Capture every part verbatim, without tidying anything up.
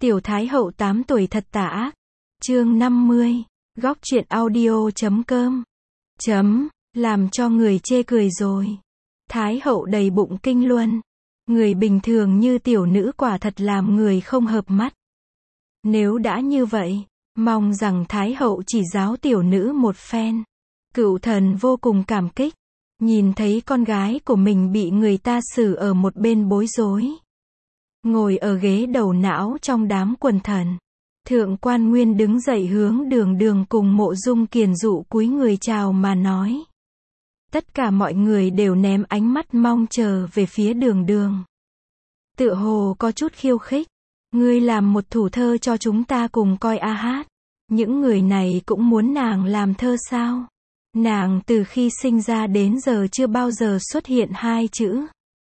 Tiểu Thái Hậu tám tuổi thật tà ác. Chương năm mươi. Góc truyện audio chấm com. Chấm. Làm cho người chê cười rồi. Thái Hậu đầy bụng kinh luân. Người bình thường như tiểu nữ quả thật làm người không hợp mắt. Nếu đã như vậy, mong rằng Thái Hậu chỉ giáo tiểu nữ một phen. Cựu thần vô cùng cảm kích. Nhìn thấy con gái của mình bị người ta xử ở một bên bối rối. Ngồi ở ghế đầu não trong đám quần thần. Thượng Quan Nguyên đứng dậy hướng Đường Đường cùng Mộ Dung Kiền dụ cúi người chào mà nói. Tất cả mọi người đều ném ánh mắt mong chờ về phía Đường Đường. Tựa hồ có chút khiêu khích. Ngươi làm một thủ thơ cho chúng ta cùng coi a hát. Những người này cũng muốn nàng làm thơ sao? Nàng từ khi sinh ra đến giờ chưa bao giờ xuất hiện hai chữ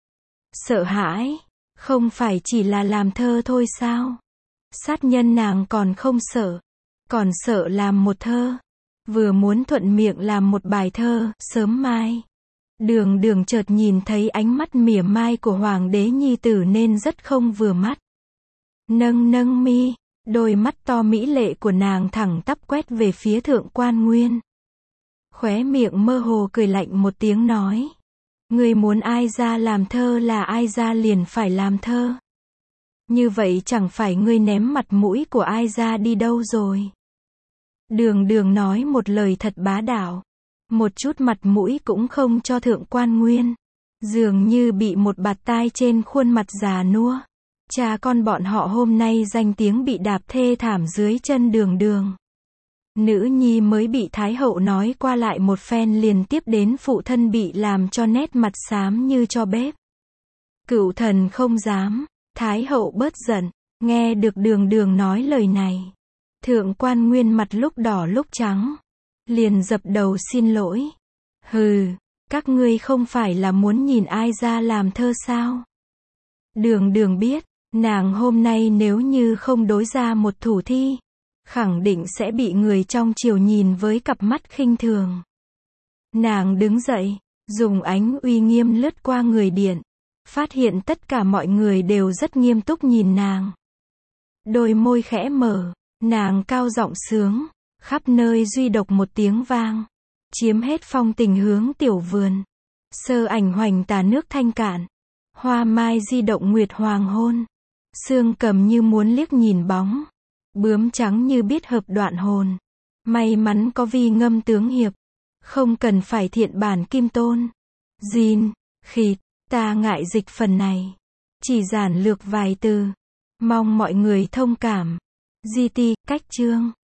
sợ hãi. Không phải chỉ là làm thơ thôi sao? Sát nhân nàng còn không sợ. Còn sợ làm một thơ. Vừa muốn thuận miệng làm một bài thơ, sớm mai. Đường Đường chợt nhìn thấy ánh mắt mỉa mai của Hoàng đế nhi tử nên rất không vừa mắt. Nâng nâng mi, đôi mắt to mỹ lệ của nàng thẳng tắp quét về phía Thượng Quan Nguyên. Khóe miệng mơ hồ cười lạnh một tiếng nói. Người muốn ai ra làm thơ là ai ra liền phải làm thơ. Như vậy chẳng phải ngươi ném mặt mũi của ai ra đi đâu rồi. Đường Đường nói một lời thật bá đạo. Một chút mặt mũi cũng không cho Thượng Quan Nguyên. Dường như bị một bạt tai trên khuôn mặt già nua. Cha con bọn họ hôm nay danh tiếng bị đạp thê thảm dưới chân Đường Đường. Nữ nhi mới bị Thái Hậu nói qua lại một phen liền tiếp đến phụ thân bị làm cho nét mặt xám như cho bếp. Cựu thần không dám. Thái Hậu bớt giận. Nghe được Đường Đường nói lời này. Thượng Quan Nguyên mặt lúc đỏ lúc trắng. Liền dập đầu xin lỗi. Hừ, các ngươi không phải là muốn nhìn ai ra làm thơ sao? Đường Đường biết, nàng hôm nay nếu như không đối ra một thủ thi, khẳng định sẽ bị người trong triều nhìn với cặp mắt khinh thường. Nàng đứng dậy, dùng ánh uy nghiêm lướt qua người điện, phát hiện tất cả mọi người đều rất nghiêm túc nhìn nàng. Đôi môi khẽ mở, nàng cao giọng sướng, khắp nơi duy độc một tiếng vang, chiếm hết phong tình hướng tiểu vườn. Sơ ảnh hoành tà nước thanh cạn, hoa mai di động nguyệt hoàng hôn, sương cầm như muốn liếc nhìn bóng, bướm trắng như biết hợp đoạn hồn. May mắn có vi ngâm tướng hiệp, không cần phải thiện bản kim tôn. Gìn, khịt, ta ngại dịch phần này, chỉ giản lược vài từ, mong mọi người thông cảm. Gi ti, cách chương.